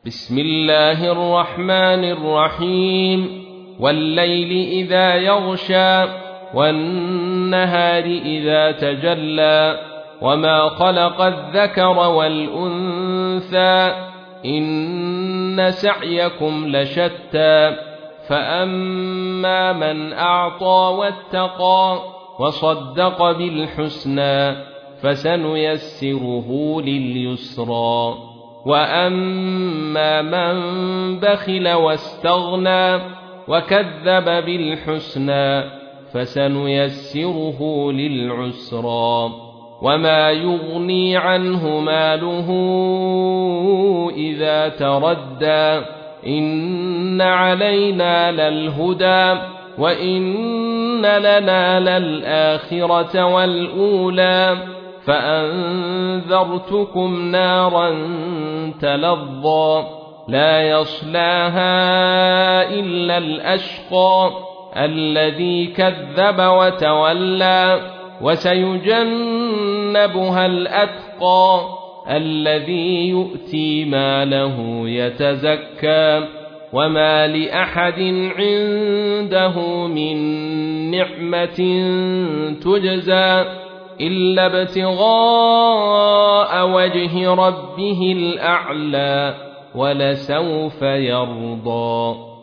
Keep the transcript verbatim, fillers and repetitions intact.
بسم الله الرحمن الرحيم والليل إذا يغشى والنهار إذا تجلى وما خلق الذكر والأنثى إن سعيكم لشتى فأما من أعطى واتقى وصدق بالحسنى فسنيسره لليسرى وأما من بخل واستغنى وكذب بالحسنى فسنيسره للعسرى وما يغني عنه ماله إذا تردى إن علينا للهدى وإن لنا للآخرة والأولى فأنذرتكم نارا تلظى لا يصلاها إلا الأشقى الذي كذب وتولى وسيجنبها الأتقى الذي يؤتي ماله يتزكى وما لأحد عنده من نعمة تجزى إلا ابتغاء وجه ربه الأعلى ولسوف يرضى.